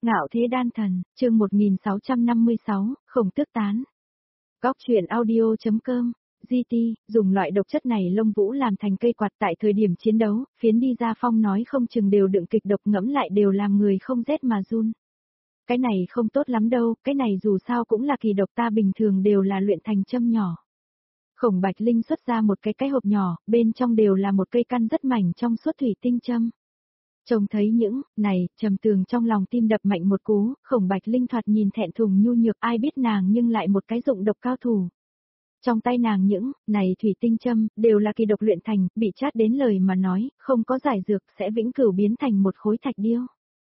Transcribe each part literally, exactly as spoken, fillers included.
Ngạo thế đan thần, chương một nghìn sáu trăm năm mươi sáu, khổng tước tán. Góc truyện audio.com, giê tê, dùng loại độc chất này Lông Vũ làm thành cây quạt tại thời điểm chiến đấu, phiến đi ra phong nói không chừng đều đựng kịch độc ngẫm lại đều làm người không rét mà run. Cái này không tốt lắm đâu, cái này dù sao cũng là kỳ độc ta bình thường đều là luyện thành châm nhỏ. Khổng Bạch Linh xuất ra một cái cái hộp nhỏ, bên trong đều là một cây căn rất mảnh trong suốt thủy tinh châm. Trông thấy những, này, Trầm Tường trong lòng tim đập mạnh một cú, Khổng Bạch Linh thoạt nhìn thẹn thùng nhu nhược ai biết nàng nhưng lại một cái dụng độc cao thủ. Trong tay nàng những, này thủy tinh châm, đều là kỳ độc luyện thành, bị chát đến lời mà nói, không có giải dược sẽ vĩnh cửu biến thành một khối thạch điêu.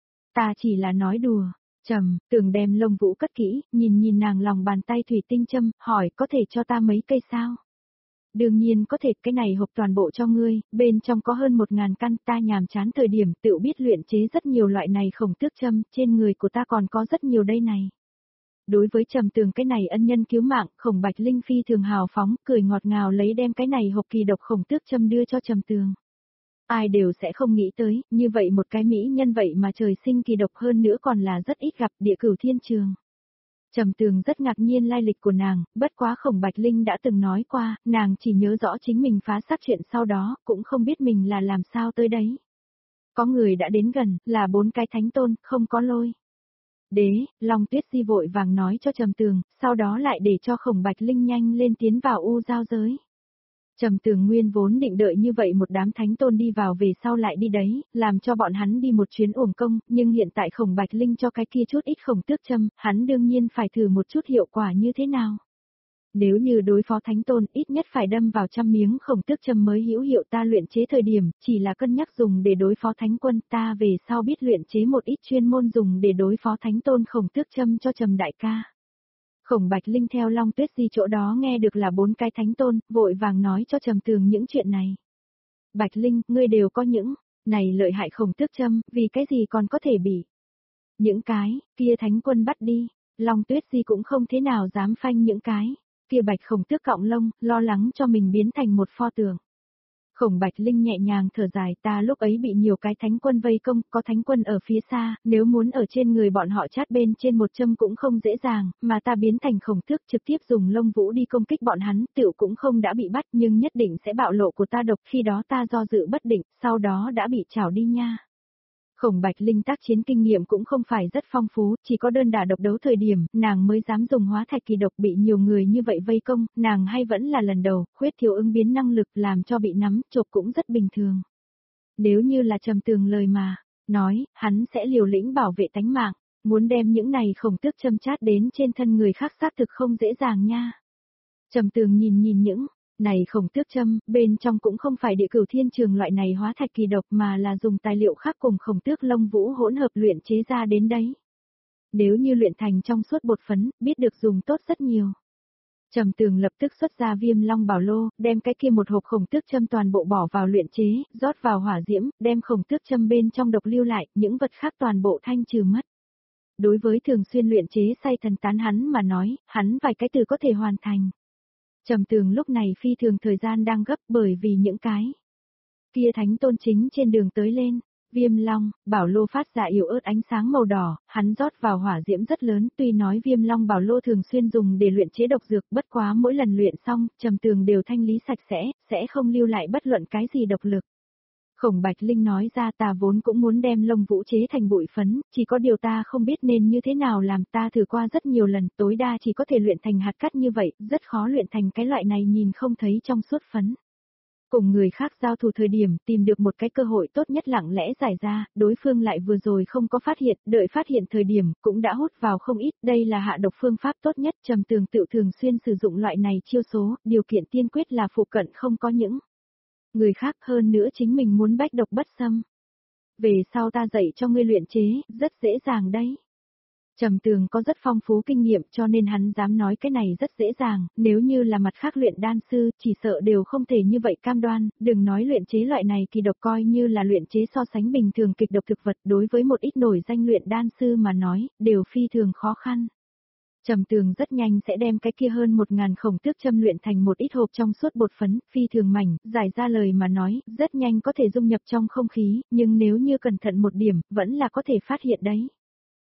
Ta chỉ là nói đùa, Trầm Tường đem Lông Vũ cất kỹ, nhìn nhìn nàng lòng bàn tay thủy tinh châm, hỏi có thể cho ta mấy cây sao? Đương nhiên có thể, cái này hộp toàn bộ cho ngươi, bên trong có hơn một ngàn căn, ta nhàm chán thời điểm tự biết luyện chế rất nhiều loại này khổng tước châm, trên người của ta còn có rất nhiều đây này. Đối với Trầm Tường cái này ân nhân cứu mạng, Khổng Bạch Linh phi thường hào phóng, cười ngọt ngào lấy đem cái này hộp kỳ độc khổng tước châm đưa cho Trầm Tường. Ai đều sẽ không nghĩ tới, như vậy một cái mỹ nhân vậy mà trời sinh kỳ độc hơn nữa còn là rất ít gặp địa cửu thiên trường. Trầm Tường rất ngạc nhiên lai lịch của nàng, bất quá Khổng Bạch Linh đã từng nói qua, nàng chỉ nhớ rõ chính mình phá xác chuyện sau đó, cũng không biết mình là làm sao tới đấy. Có người đã đến gần, là bốn cái thánh tôn, không có lôi. Đế, Long Tuyết Di vội vàng nói cho Trầm Tường, sau đó lại để cho Khổng Bạch Linh nhanh lên tiến vào u giao giới. Trầm Tường nguyên vốn định đợi như vậy một đám thánh tôn đi vào về sau lại đi đấy, làm cho bọn hắn đi một chuyến uổng công, nhưng hiện tại Khổng Bạch Linh cho cái kia chút ít khổng tước châm, hắn đương nhiên phải thử một chút hiệu quả như thế nào. Nếu như đối phó thánh tôn ít nhất phải đâm vào trăm miếng khổng tước châm mới hữu hiệu ta luyện chế thời điểm, chỉ là cân nhắc dùng để đối phó thánh quân ta về sau biết luyện chế một ít chuyên môn dùng để đối phó thánh tôn khổng tước châm cho Trầm đại ca. Khổng Bạch Linh theo Long Tuyết Di chỗ đó nghe được là bốn cái thánh tôn, vội vàng nói cho Trầm Tường những chuyện này. Bạch Linh, ngươi đều có những, này lợi hại khổng tước châm, vì cái gì còn có thể bị. Những cái, kia thánh quân bắt đi, Long Tuyết Di cũng không thế nào dám phanh những cái, kia bạch khổng tước cọng lông, lo lắng cho mình biến thành một pho tượng. Khổng Bạch Linh nhẹ nhàng thở dài ta lúc ấy bị nhiều cái thánh quân vây công, có thánh quân ở phía xa, nếu muốn ở trên người bọn họ chát bên trên một châm cũng không dễ dàng, mà ta biến thành khổng tước trực tiếp dùng Lông Vũ đi công kích bọn hắn, tựu cũng không đã bị bắt nhưng nhất định sẽ bạo lộ của ta độc khi đó ta do dự bất định, sau đó đã bị trảo đi nha. Khổng Bạch Linh tác chiến kinh nghiệm cũng không phải rất phong phú, chỉ có đơn đả độc đấu thời điểm, nàng mới dám dùng hóa thạch kỳ độc bị nhiều người như vậy vây công, nàng hay vẫn là lần đầu, khuyết thiếu ứng biến năng lực làm cho bị nắm, chộp cũng rất bình thường. Nếu như là Trầm Tường lời mà, nói, hắn sẽ liều lĩnh bảo vệ tánh mạng, muốn đem những này khổng tước châm chát đến trên thân người khác xác thực không dễ dàng nha. Trầm Tường nhìn nhìn những này khổng tước châm, bên trong cũng không phải địa cửu thiên trường loại này hóa thạch kỳ độc mà là dùng tài liệu khác cùng khổng tước Lông Vũ hỗn hợp luyện chế ra đến đấy. Nếu như luyện thành trong suốt bột phấn, biết được dùng tốt rất nhiều. Trầm Tường lập tức xuất ra Viêm Long Bảo Lô, đem cái kia một hộp khổng tước châm toàn bộ bỏ vào luyện chế, rót vào hỏa diễm, đem khổng tước châm bên trong độc lưu lại, những vật khác toàn bộ thanh trừ mất. Đối với thường xuyên luyện chế say thần tán hắn mà nói, hắn vài cái từ có thể hoàn thành. Trầm Tường lúc này phi thường thời gian đang gấp bởi vì những cái kia thánh tôn chính trên đường tới lên, Viêm Long, Bảo Lô phát ra yếu ớt ánh sáng màu đỏ, hắn rót vào hỏa diễm rất lớn, tuy nói Viêm Long Bảo Lô thường xuyên dùng để luyện chế độc dược, bất quá mỗi lần luyện xong, Trầm Tường đều thanh lý sạch sẽ, sẽ không lưu lại bất luận cái gì độc lực. Khổng Bạch Linh nói ra ta vốn cũng muốn đem Lông Vũ chế thành bụi phấn, chỉ có điều ta không biết nên như thế nào làm ta thử qua rất nhiều lần, tối đa chỉ có thể luyện thành hạt cát như vậy, rất khó luyện thành cái loại này nhìn không thấy trong suốt phấn. Cùng người khác giao thủ thời điểm tìm được một cái cơ hội tốt nhất lặng lẽ giải ra, đối phương lại vừa rồi không có phát hiện, đợi phát hiện thời điểm cũng đã hút vào không ít, đây là hạ độc phương pháp tốt nhất. Trầm Tường tự thường xuyên sử dụng loại này chiêu số, điều kiện tiên quyết là phụ cận không có những người khác hơn nữa chính mình muốn bách độc bất xâm. Về sau ta dạy cho ngươi luyện chế, rất dễ dàng đấy. Trầm Tường có rất phong phú kinh nghiệm cho nên hắn dám nói cái này rất dễ dàng, nếu như là mặt khác luyện đan sư chỉ sợ đều không thể như vậy cam đoan, đừng nói luyện chế loại này kỳ độc coi như là luyện chế so sánh bình thường kịch độc thực vật đối với một ít nổi danh luyện đan sư mà nói, đều phi thường khó khăn. Trầm Tường rất nhanh sẽ đem cái kia hơn một ngàn khổng tước châm luyện thành một ít hộp trong suốt bột phấn, phi thường mảnh, giải ra lời mà nói, rất nhanh có thể dung nhập trong không khí, nhưng nếu như cẩn thận một điểm, vẫn là có thể phát hiện đấy.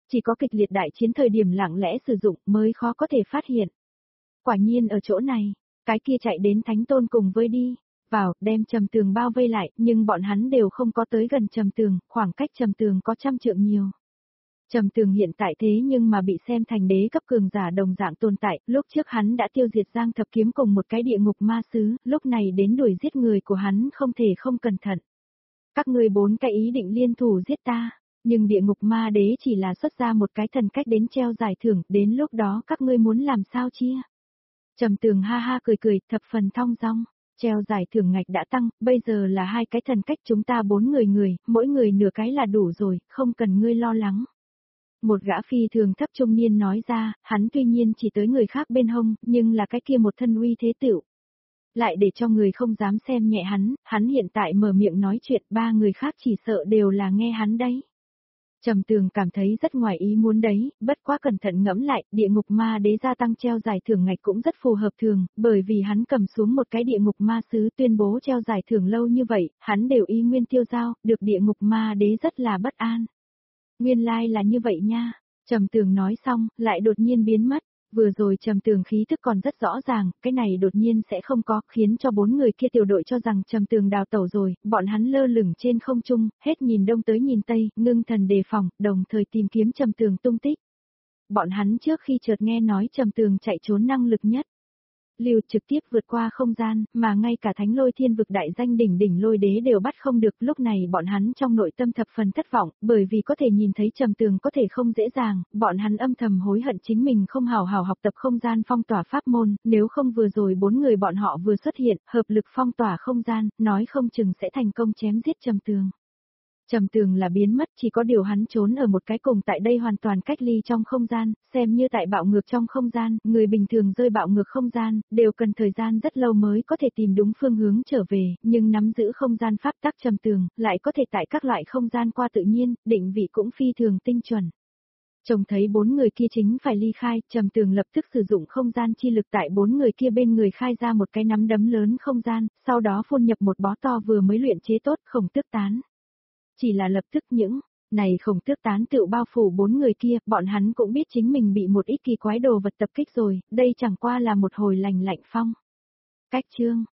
Chỉ có kịch liệt đại chiến thời điểm lặng lẽ sử dụng mới khó có thể phát hiện. Quả nhiên ở chỗ này, cái kia chạy đến thánh tôn cùng với đi, vào, đem Trầm Tường bao vây lại, nhưng bọn hắn đều không có tới gần Trầm Tường, khoảng cách Trầm Tường có trăm trượng nhiều. Trầm Tường hiện tại thế nhưng mà bị xem thành đế cấp cường giả đồng dạng tồn tại, lúc trước hắn đã tiêu diệt Giang Thập Kiếm cùng một cái địa ngục ma sứ, lúc này đến đuổi giết người của hắn không thể không cẩn thận. Các ngươi bốn cái ý định liên thủ giết ta, nhưng địa ngục ma đế chỉ là xuất ra một cái thần cách đến treo giải thưởng, đến lúc đó các ngươi muốn làm sao chia? Trầm Tường ha ha cười cười, thập phần thong dong. Treo giải thưởng ngạch đã tăng, bây giờ là hai cái thần cách chúng ta bốn người người, mỗi người nửa cái là đủ rồi, không cần ngươi lo lắng. Một gã phi thường thấp trung niên nói ra, hắn tuy nhiên chỉ tới người khác bên hông, nhưng là cái kia một thân uy thế tựu. Lại để cho người không dám xem nhẹ hắn, hắn hiện tại mở miệng nói chuyện, ba người khác chỉ sợ đều là nghe hắn đấy. Trầm Tường cảm thấy rất ngoài ý muốn đấy, bất quá cẩn thận ngẫm lại, địa ngục ma đế gia tăng treo giải thưởng ngạch cũng rất phù hợp thường, bởi vì hắn cầm xuống một cái địa ngục ma sứ tuyên bố treo giải thưởng lâu như vậy, hắn đều y nguyên tiêu giao, được địa ngục ma đế rất là bất an. Nguyên lai like là như vậy nha, Trầm Tường nói xong, lại đột nhiên biến mất. Vừa rồi Trầm Tường khí thức còn rất rõ ràng, cái này đột nhiên sẽ không có, khiến cho bốn người kia tiểu đội cho rằng Trầm Tường đào tẩu rồi, bọn hắn lơ lửng trên không trung, hết nhìn đông tới nhìn tây, ngưng thần đề phòng, đồng thời tìm kiếm Trầm Tường tung tích. Bọn hắn trước khi chợt nghe nói Trầm Tường chạy trốn năng lực nhất, Lưu trực tiếp vượt qua không gian, mà ngay cả thánh lôi thiên vực đại danh đỉnh đỉnh lôi đế đều bắt không được, lúc này bọn hắn trong nội tâm thập phần thất vọng, bởi vì có thể nhìn thấy Trầm Tường có thể không dễ dàng, bọn hắn âm thầm hối hận chính mình không hào hào học tập không gian phong tỏa pháp môn, nếu không vừa rồi bốn người bọn họ vừa xuất hiện, hợp lực phong tỏa không gian, nói không chừng sẽ thành công chém giết Trầm Tường. Trầm Tường là biến mất, chỉ có điều hắn trốn ở một cái cùng tại đây hoàn toàn cách ly trong không gian, xem như tại bạo ngược trong không gian, người bình thường rơi bạo ngược không gian, đều cần thời gian rất lâu mới có thể tìm đúng phương hướng trở về, nhưng nắm giữ không gian pháp tắc Trầm Tường, lại có thể tại các loại không gian qua tự nhiên, định vị cũng phi thường tinh chuẩn. Trông thấy bốn người kia chính phải ly khai, Trầm Tường lập tức sử dụng không gian chi lực tại bốn người kia bên người khai ra một cái nắm đấm lớn không gian, sau đó phun nhập một bó to vừa mới luyện chế tốt khổng tước tán. Chỉ là lập tức những này khổng tước tán tựu bao phủ bốn người kia, bọn hắn cũng biết chính mình bị một ít kỳ quái đồ vật tập kích rồi, đây chẳng qua là một hồi lành lạnh phong. Cách chương